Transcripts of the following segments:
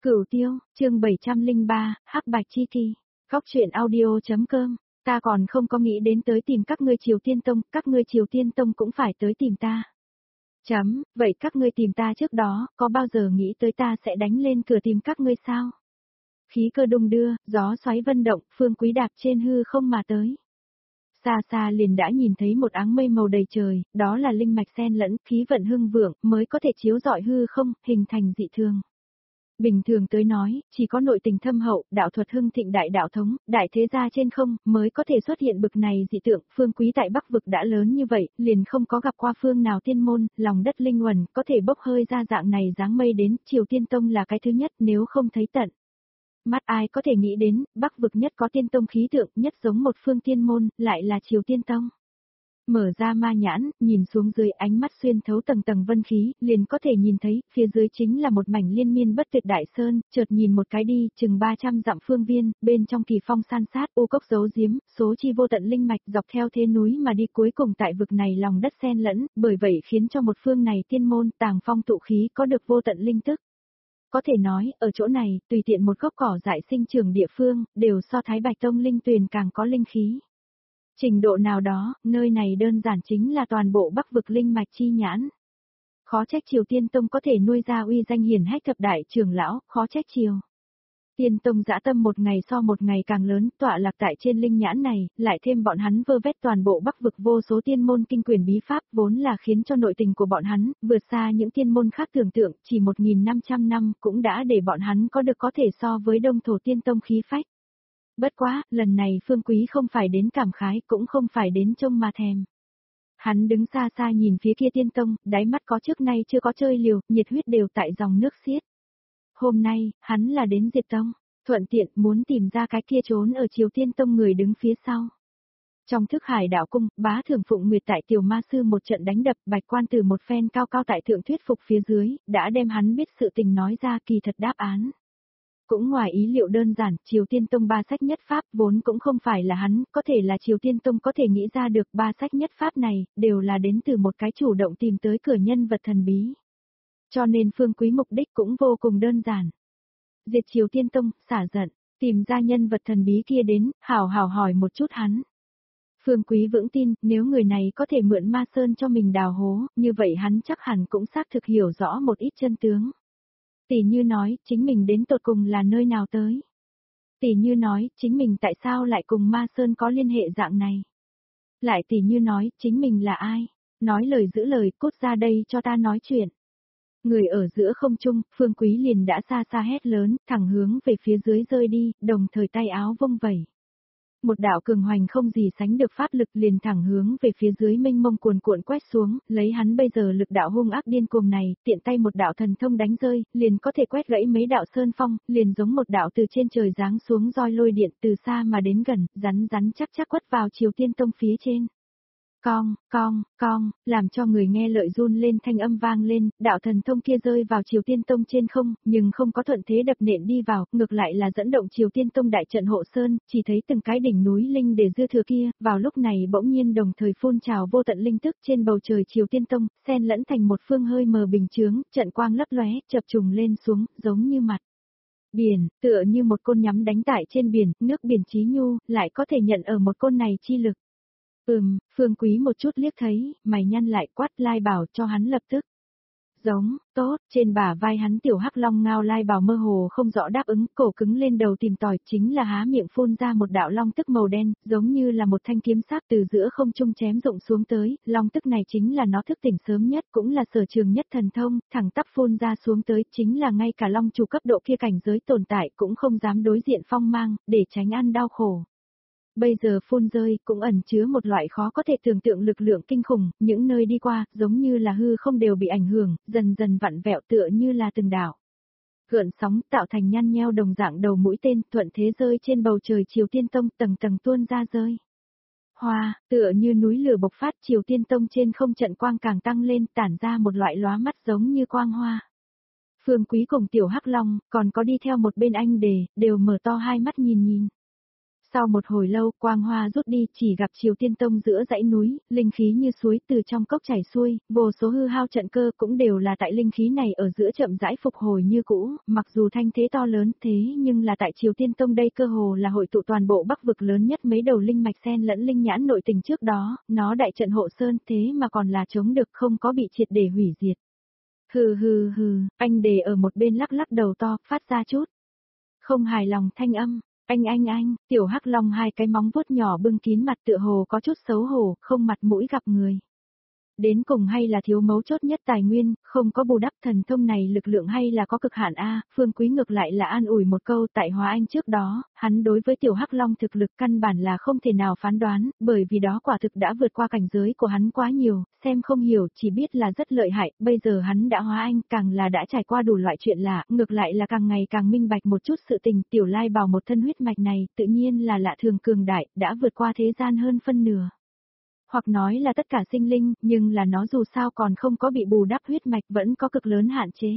Cửu Tiêu, chương 703, Hắc Bạch Chi Kỳ. Góc truyện audio.com. Ta còn không có nghĩ đến tới tìm các ngươi Triều Tiên Tông, các ngươi Triều Tiên Tông cũng phải tới tìm ta. Vậy các ngươi tìm ta trước đó, có bao giờ nghĩ tới ta sẽ đánh lên cửa tìm các ngươi sao? Khí cơ đung đưa, gió xoáy vân động, Phương Quý đạp trên hư không mà tới. Xa xa liền đã nhìn thấy một áng mây màu đầy trời, đó là linh mạch xen lẫn, khí vận hưng vượng, mới có thể chiếu rọi hư không, hình thành dị thường. Bình thường tới nói, chỉ có nội tình thâm hậu, đạo thuật hưng thịnh đại đạo thống, đại thế gia trên không, mới có thể xuất hiện bực này dị tượng. Phương Quý tại Bắc vực đã lớn như vậy, liền không có gặp qua phương nào tiên môn, lòng đất linh uẩn, có thể bốc hơi ra dạng này dáng mây đến, Triều Tiên Tông là cái thứ nhất nếu không thấy tận. Mắt ai có thể nghĩ đến, Bắc vực nhất có tiên tông khí tượng, nhất giống một phương tiên môn, lại là Triều Tiên Tông. Mở ra ma nhãn, nhìn xuống dưới ánh mắt xuyên thấu tầng tầng vân khí, liền có thể nhìn thấy, phía dưới chính là một mảnh liên miên bất tuyệt đại sơn, chợt nhìn một cái đi, chừng 300 dặm phương viên, bên trong kỳ phong san sát, u cốc giấu giếm, số chi vô tận linh mạch dọc theo thế núi mà đi cuối cùng tại vực này lòng đất xen lẫn, bởi vậy khiến cho một phương này tiên môn tàng phong tụ khí có được vô tận linh tức. Có thể nói, ở chỗ này, tùy tiện một gốc cỏ dại sinh trưởng địa phương, đều so Thái Bạch Tông linh tuyền càng có linh khí. Trình độ nào đó, nơi này đơn giản chính là toàn bộ Bắc vực linh mạch chi nhãn. Khó trách Triều Tiên Tông có thể nuôi ra uy danh hiển hách thập đại trưởng lão, khó trách Triều Tiên Tông dã tâm một ngày so một ngày càng lớn, tọa lạc tại trên linh nhãn này, lại thêm bọn hắn vơ vét toàn bộ Bắc vực vô số tiên môn kinh quyền bí pháp, vốn là khiến cho nội tình của bọn hắn vượt xa những tiên môn khác tưởng tượng, chỉ 1500 năm cũng đã để bọn hắn có được có thể so với Đông Thổ Tiên Tông khí phách. Bất quá, lần này Phương Quý không phải đến cảm khái, cũng không phải đến trông mà thèm. Hắn đứng xa xa nhìn phía kia Tiên Tông, đáy mắt có trước nay chưa có chơi liều, nhiệt huyết đều tại dòng nước xiết. Hôm nay, hắn là đến diệt tông, thuận tiện muốn tìm ra cái kia trốn ở Triều Tiên Tông người đứng phía sau. Trong thức Hải đạo cung, Bá Thường Phụng Nguyệt tại Tiểu Ma Sư một trận đánh đập, Bạch Quan Tử một phen cao cao tại thượng thuyết phục phía dưới, đã đem hắn biết sự tình nói ra kỳ thật đáp án. Cũng ngoài ý liệu đơn giản, Triều Tiên Tông ba sách nhất pháp vốn cũng không phải là hắn, có thể là Triều Tiên Tông có thể nghĩ ra được ba sách nhất pháp này, đều là đến từ một cái chủ động tìm tới cửa nhân vật thần bí. Cho nên Phương Quý mục đích cũng vô cùng đơn giản. Diệt Triều Tiên Tông, xả giận, tìm ra nhân vật thần bí kia đến, hảo hỏi một chút hắn. Phương Quý vững tin, nếu người này có thể mượn Ma Sơn cho mình đào hố, như vậy hắn chắc hẳn cũng xác thực hiểu rõ một ít chân tướng. Tỷ như nói, chính mình đến tột cùng là nơi nào tới. Tỷ như nói, chính mình tại sao lại cùng Ma Sơn có liên hệ dạng này. Lại tỷ như nói, chính mình là ai. Nói lời giữ lời, cút ra đây cho ta nói chuyện. Người ở giữa không trung, Phương Quý liền đã xa xa hét lớn, thẳng hướng về phía dưới rơi đi, đồng thời tay áo vung vẩy. Một đạo cường hoành không gì sánh được pháp lực liền thẳng hướng về phía dưới mênh mông cuồn cuộn quét xuống, lấy hắn bây giờ lực đạo hung ác điên cuồng này, tiện tay một đạo thần thông đánh rơi, liền có thể quét gãy mấy đạo sơn phong, liền giống một đạo từ trên trời giáng xuống roi lôi điện từ xa mà đến gần, rắn chắc quất vào Triều Tiên Tông phía trên. Cong, làm cho người nghe lợi run lên thanh âm vang lên, đạo thần thông kia rơi vào Triều Tiên Tông trên không, nhưng không có thuận thế đập nện đi vào, ngược lại là dẫn động Triều Tiên Tông đại trận hộ sơn, chỉ thấy từng cái đỉnh núi linh để dư thừa kia, vào lúc này bỗng nhiên đồng thời phun trào vô tận linh tức trên bầu trời Triều Tiên Tông, xen lẫn thành một phương hơi mờ bình chướng, trận quang lấp lóe, chập trùng lên xuống, giống như mặt biển, tựa như một côn nhắm đánh tại trên biển, nước biển chí nhu, lại có thể nhận ở một côn này chi lực. Phương Quý một chút liếc thấy, mày nhăn lại quát Lai Bảo cho hắn lập tức. Giống, tốt, trên bả vai hắn tiểu hắc long ngao Lai Bảo mơ hồ không rõ đáp ứng, cổ cứng lên đầu tìm tòi, chính là há miệng phun ra một đạo long tức màu đen, giống như là một thanh kiếm sắc từ giữa không trung chém rụng xuống tới, long tức này chính là nó thức tỉnh sớm nhất, cũng là sở trường nhất thần thông, thẳng tắp phun ra xuống tới, chính là ngay cả long chủ cấp độ kia cảnh giới tồn tại cũng không dám đối diện phong mang, để tránh ăn đau khổ. Bây giờ phun rơi cũng ẩn chứa một loại khó có thể tưởng tượng lực lượng kinh khủng, những nơi đi qua, giống như là hư không đều bị ảnh hưởng, dần dần vặn vẹo tựa như là từng đảo. Gợn sóng tạo thành nhăn nheo đồng dạng đầu mũi tên, thuận thế rơi trên bầu trời Triều Tiên Tông tầng tầng tuôn ra rơi. Hoa, tựa như núi lửa bộc phát Triều Tiên Tông trên không trận quang càng tăng lên tản ra một loại lóa mắt giống như quang hoa. Phương Quý cùng tiểu Hắc Long, còn có đi theo một bên anh đều mở to hai mắt nhìn. Sau một hồi lâu, quang hoa rút đi, chỉ gặp Triều Tiên Tông giữa dãy núi, linh khí như suối từ trong cốc chảy xuôi, vô số hư hao trận cơ cũng đều là tại linh khí này ở giữa chậm rãi phục hồi như cũ, mặc dù thanh thế to lớn thế nhưng là tại Triều Tiên Tông đây cơ hồ là hội tụ toàn bộ Bắc vực lớn nhất mấy đầu linh mạch xen lẫn linh nhãn nội tình trước đó, nó đại trận hộ sơn thế mà còn là chống được không có bị triệt để hủy diệt. Hừ hừ hừ, anh Đề ở một bên lắc lắc đầu to, phát ra chút không hài lòng thanh âm. Anh, tiểu hắc long hai cái móng vuốt nhỏ bưng kín mặt tựa hồ có chút xấu hổ, không mặt mũi gặp người. Đến cùng hay là thiếu mấu chốt nhất tài nguyên, không có bù đắp thần thông này lực lượng hay là có cực hạn A, Phương Quý ngược lại là an ủi một câu tại Hóa Anh trước đó, hắn đối với tiểu hắc long thực lực căn bản là không thể nào phán đoán, bởi vì đó quả thực đã vượt qua cảnh giới của hắn quá nhiều, xem không hiểu, chỉ biết là rất lợi hại, bây giờ hắn đã Hóa Anh, càng là đã trải qua đủ loại chuyện lạ, ngược lại là càng ngày càng minh bạch một chút sự tình, tiểu lai bào một thân huyết mạch này, tự nhiên là lạ thường cường đại, đã vượt qua thế gian hơn phân nửa. Hoặc nói là tất cả sinh linh, nhưng là nó dù sao còn không có bị bù đắp huyết mạch vẫn có cực lớn hạn chế.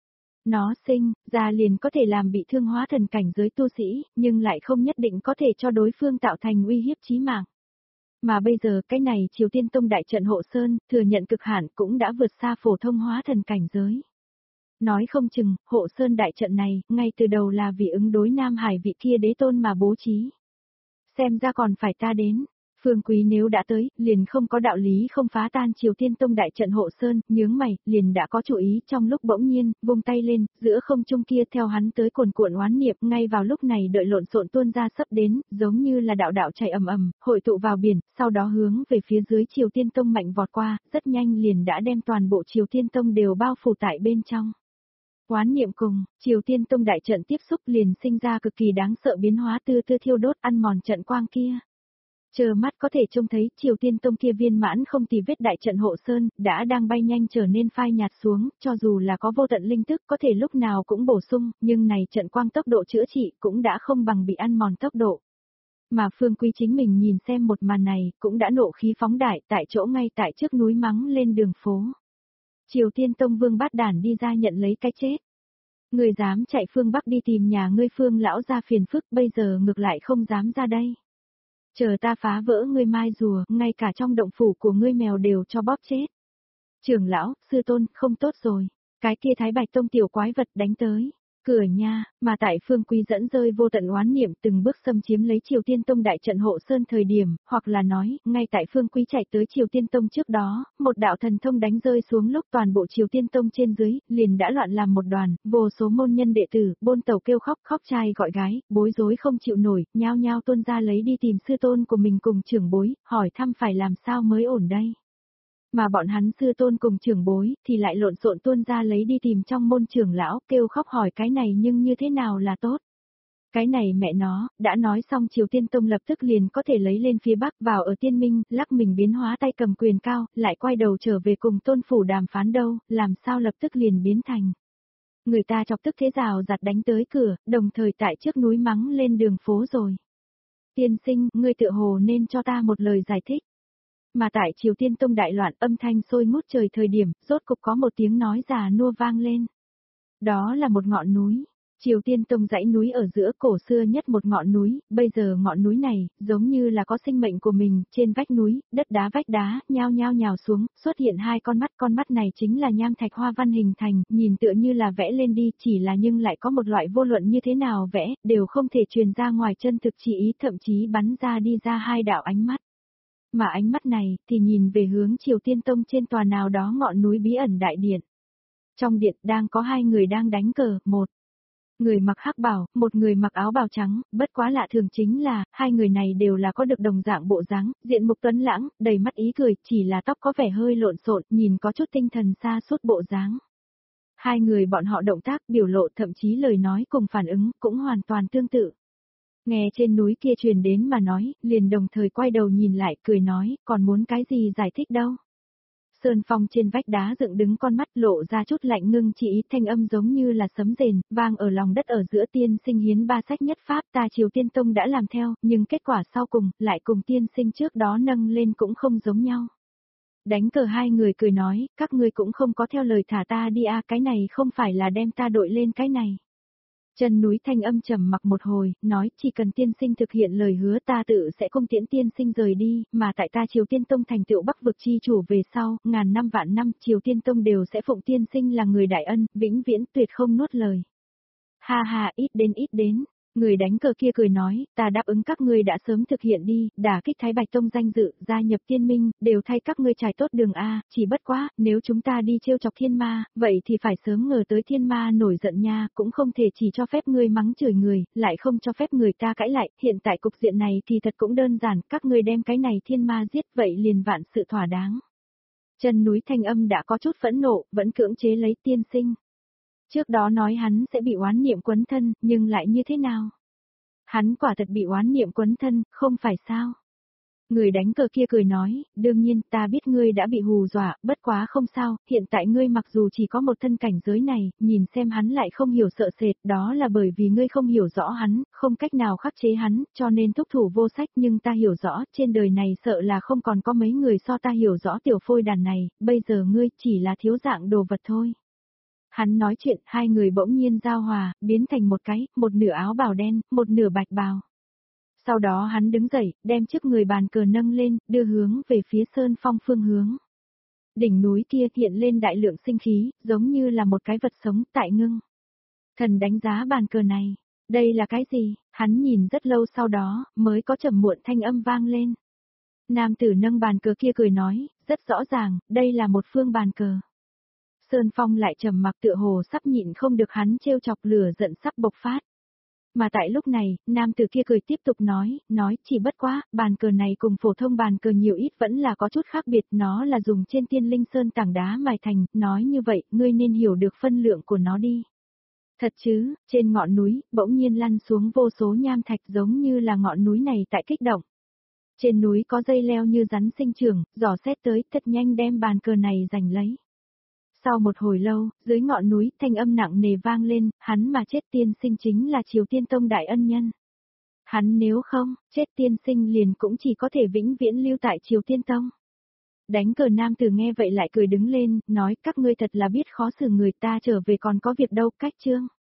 Nó sinh ra liền có thể làm bị thương hóa thần cảnh giới tu sĩ, nhưng lại không nhất định có thể cho đối phương tạo thành uy hiếp chí mạng. Mà bây giờ cái này Triều Tiên Tông đại trận hộ sơn, thừa nhận cực hạn cũng đã vượt xa phổ thông hóa thần cảnh giới. Nói không chừng, hộ sơn đại trận này, ngay từ đầu là vì ứng đối Nam Hải vị kia đế tôn mà bố trí. Xem ra còn phải ta đến. Phương Quý nếu đã tới, liền không có đạo lý không phá tan Triều Tiên Tông đại trận hộ sơn, nhướng mày, liền đã có chủ ý trong lúc bỗng nhiên, vung tay lên, giữa không trung kia theo hắn tới cuồn cuộn oán niệm, ngay vào lúc này đợi lộn xộn tuôn ra sắp đến, giống như là đạo đạo chảy ầm ầm, hội tụ vào biển, sau đó hướng về phía dưới Triều Tiên Tông mạnh vọt qua, rất nhanh liền đã đem toàn bộ Triều Tiên Tông đều bao phủ tại bên trong. Oán niệm cùng, Triều Tiên Tông đại trận tiếp xúc liền sinh ra cực kỳ đáng sợ biến hóa tư thiêu đốt ăn mòn trận quang kia. Chờ mắt có thể trông thấy Triều Tiên Tông kia viên mãn không tì vết đại trận hộ sơn, đã đang bay nhanh trở nên phai nhạt xuống, cho dù là có vô tận linh thức có thể lúc nào cũng bổ sung, nhưng này trận quang tốc độ chữa trị cũng đã không bằng bị ăn mòn tốc độ. Mà Phương Quý chính mình nhìn xem một màn này, cũng đã nộ khí phóng đại tại chỗ ngay tại trước núi mắng lên đường phố. Triều Tiên Tông Vương Bát Đản đi ra nhận lấy cái chết. Người dám chạy phương Bắc đi tìm nhà ngươi Phương lão ra phiền phức, bây giờ ngược lại không dám ra đây. Chờ ta phá vỡ ngươi mai rùa, ngay cả trong động phủ của ngươi mèo đều cho bóp chết. Trưởng lão, sư tôn, không tốt rồi. Cái kia Thái Bạch Tông tiểu quái vật đánh tới. Cửa nha, mà tại Phương Quý dẫn rơi vô tận oán niệm từng bước xâm chiếm lấy Triều Tiên Tông đại trận hộ sơn thời điểm, hoặc là nói, ngay tại Phương Quý chạy tới Triều Tiên Tông trước đó, một đạo thần thông đánh rơi xuống lúc toàn bộ Triều Tiên Tông trên dưới, liền đã loạn làm một đoàn, vô số môn nhân đệ tử, bôn tàu kêu khóc trai gọi gái, bối rối không chịu nổi, nhao nhao tuôn ra lấy đi tìm sư tôn của mình cùng trưởng bối, hỏi thăm phải làm sao mới ổn đây. Mà bọn hắn sư tôn cùng trưởng bối, thì lại lộn xộn tuôn ra lấy đi tìm trong môn trưởng lão, kêu khóc hỏi cái này nhưng như thế nào là tốt. Cái này mẹ nó, đã nói xong Triều Tiên Tông lập tức liền có thể lấy lên phía Bắc vào ở Tiên Minh, lắc mình biến hóa tay cầm quyền cao, lại quay đầu trở về cùng tôn phủ đàm phán đâu, làm sao lập tức liền biến thành. Người ta chọc tức thế rào giặt đánh tới cửa, đồng thời tại trước núi mắng lên đường phố rồi. Tiên sinh, ngươi tựa hồ nên cho ta một lời giải thích. Mà tại Triều Tiên Tông đại loạn âm thanh sôi ngút trời thời điểm, rốt cục có một tiếng nói già nua vang lên. Đó là một ngọn núi. Triều Tiên Tông dãy núi ở giữa cổ xưa nhất một ngọn núi, bây giờ ngọn núi này, giống như là có sinh mệnh của mình, trên vách núi, đất đá vách đá, nhao nhào xuống, xuất hiện hai con mắt này chính là nham thạch hoa văn hình thành, nhìn tựa như là vẽ lên đi, chỉ là nhưng lại có một loại vô luận như thế nào vẽ, đều không thể truyền ra ngoài chân thực chỉ ý, thậm chí bắn ra đi ra hai đạo ánh mắt. Mà ánh mắt này, thì nhìn về hướng Triều Tiên Tông trên tòa nào đó ngọn núi bí ẩn đại điện. Trong điện đang có hai người đang đánh cờ, một người mặc hắc bào, một người mặc áo bào trắng, bất quá lạ thường chính là, hai người này đều là có được đồng dạng bộ dáng, diện mục tuấn lãng, đầy mắt ý cười, chỉ là tóc có vẻ hơi lộn xộn, nhìn có chút tinh thần xa suốt bộ dáng. Hai người bọn họ động tác, biểu lộ thậm chí lời nói cùng phản ứng, cũng hoàn toàn tương tự. Nghe trên núi kia truyền đến mà nói, liền đồng thời quay đầu nhìn lại, cười nói, còn muốn cái gì giải thích đâu. Sơn phong trên vách đá dựng đứng con mắt lộ ra chút lạnh ngưng chỉ thanh âm giống như là sấm rền, vang ở lòng đất ở giữa tiên sinh hiến ba sách nhất pháp ta Triều Tiên Tông đã làm theo, nhưng kết quả sau cùng, lại cùng tiên sinh trước đó nâng lên cũng không giống nhau. Đánh cờ hai người cười nói, các ngươi cũng không có theo lời thả ta đi cái này không phải là đem ta đội lên cái này. Chân núi thanh âm trầm mặc một hồi, nói chỉ cần tiên sinh thực hiện lời hứa ta tự sẽ không tiễn tiên sinh rời đi, mà tại ta Triều Tiên Tông thành tựu Bắc vực chi chủ về sau, ngàn năm vạn năm Triều Tiên Tông đều sẽ phụng tiên sinh là người đại ân, vĩnh viễn tuyệt không nuốt lời. Ha ha, ít đến. Người đánh cờ kia cười nói, ta đáp ứng các ngươi đã sớm thực hiện đi, đả kích Thái Bạch Tông danh dự, gia nhập tiên minh, đều thay các ngươi trải tốt đường A, chỉ bất quá, nếu chúng ta đi trêu chọc thiên ma, vậy thì phải sớm ngờ tới thiên ma nổi giận nha, cũng không thể chỉ cho phép ngươi mắng chửi người, lại không cho phép người ta cãi lại, hiện tại cục diện này thì thật cũng đơn giản, các ngươi đem cái này thiên ma giết vậy liền vạn sự thỏa đáng. Chân núi thanh âm đã có chút phẫn nộ, vẫn cưỡng chế lấy tiên sinh. Trước đó nói hắn sẽ bị oán niệm quấn thân, nhưng lại như thế nào? Hắn quả thật bị oán niệm quấn thân, không phải sao? Người đánh cờ kia cười nói, đương nhiên ta biết ngươi đã bị hù dọa, bất quá không sao, hiện tại ngươi mặc dù chỉ có một thân cảnh giới này, nhìn xem hắn lại không hiểu sợ sệt, đó là bởi vì ngươi không hiểu rõ hắn, không cách nào khắc chế hắn, cho nên thúc thủ vô sách, nhưng ta hiểu rõ, trên đời này sợ là không còn có mấy người so ta hiểu rõ tiểu phôi đàn này, bây giờ ngươi chỉ là thiếu dạng đồ vật thôi. Hắn nói chuyện, hai người bỗng nhiên giao hòa, biến thành một cái, một nửa áo bào đen, một nửa bạch bào. Sau đó hắn đứng dậy, đem trước người bàn cờ nâng lên, đưa hướng về phía sơn phong phương hướng. Đỉnh núi kia hiện lên đại lượng sinh khí, giống như là một cái vật sống tại ngưng. Thần đánh giá bàn cờ này, đây là cái gì? Hắn nhìn rất lâu sau đó, mới có trầm muộn thanh âm vang lên. Nam tử nâng bàn cờ kia cười nói, rất rõ ràng, đây là một phương bàn cờ. Sơn Phong lại trầm mặc tựa hồ sắp nhịn không được hắn trêu chọc lửa giận sắp bộc phát. Mà tại lúc này, nam tử kia cười tiếp tục nói chỉ bất quá, bàn cờ này cùng phổ thông bàn cờ nhiều ít vẫn là có chút khác biệt, nó là dùng trên tiên linh sơn tảng đá mài thành, nói như vậy, ngươi nên hiểu được phân lượng của nó đi. Thật chứ, trên ngọn núi, bỗng nhiên lăn xuống vô số nham thạch giống như là ngọn núi này tại kích động. Trên núi có dây leo như rắn sinh trưởng, dò xét tới, thật nhanh đem bàn cờ này giành lấy. Sau một hồi lâu, dưới ngọn núi, thanh âm nặng nề vang lên, hắn mà chết tiên sinh chính là Triều Tiên Tông đại ân nhân. Hắn nếu không, chết tiên sinh liền cũng chỉ có thể vĩnh viễn lưu tại Triều Tiên Tông. Đánh cờ nam tử nghe vậy lại cười đứng lên, nói các ngươi thật là biết khó xử người ta trở về còn có việc đâu, cách chương.